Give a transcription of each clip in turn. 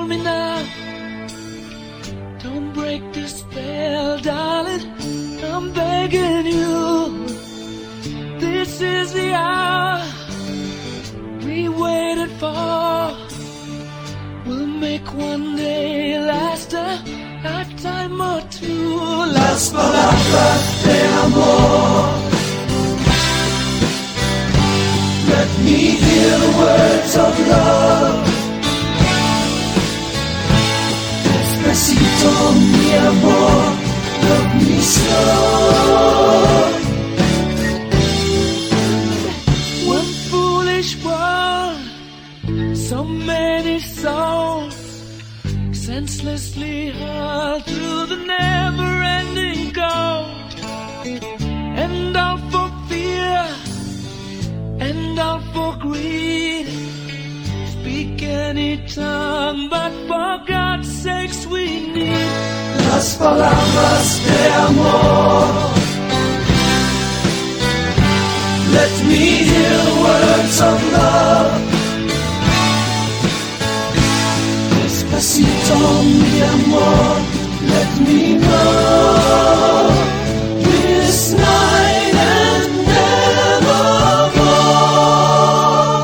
hold me now. Don't break the spell, darling. I'm begging you. This is the hour we waited for. We'll make one day last a lifetime or two. Las palabras de amor. Let me hear the words of love. Despacito, mi amor, love me slow. One foolish world, so many souls, senselessly hurled through the never-ending cold. And all for fear, and all for greed. Speak any tongue, but for God's sakes we need las palabras de amor. Let me hear the words of love. Despacito, mi amor, let me know this night and nevermore.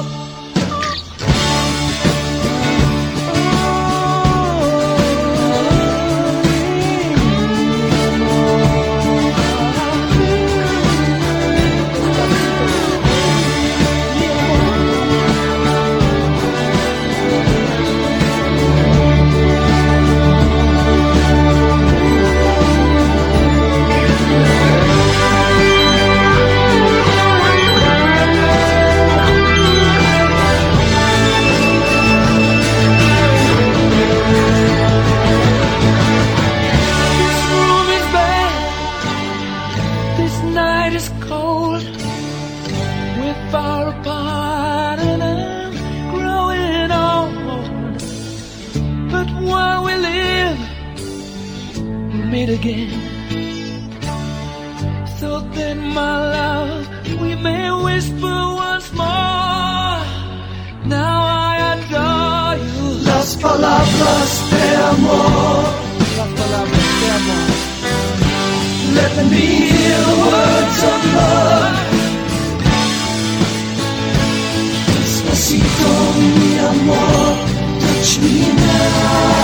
Far apart and I'm growing old. But while we live, we'll meet again. So then, my love, we may whisper once more. Now I adore you. Las palabras de amor. Las palabras de amor. Let me hear the words of love. Despacito, mi amor, touch me now.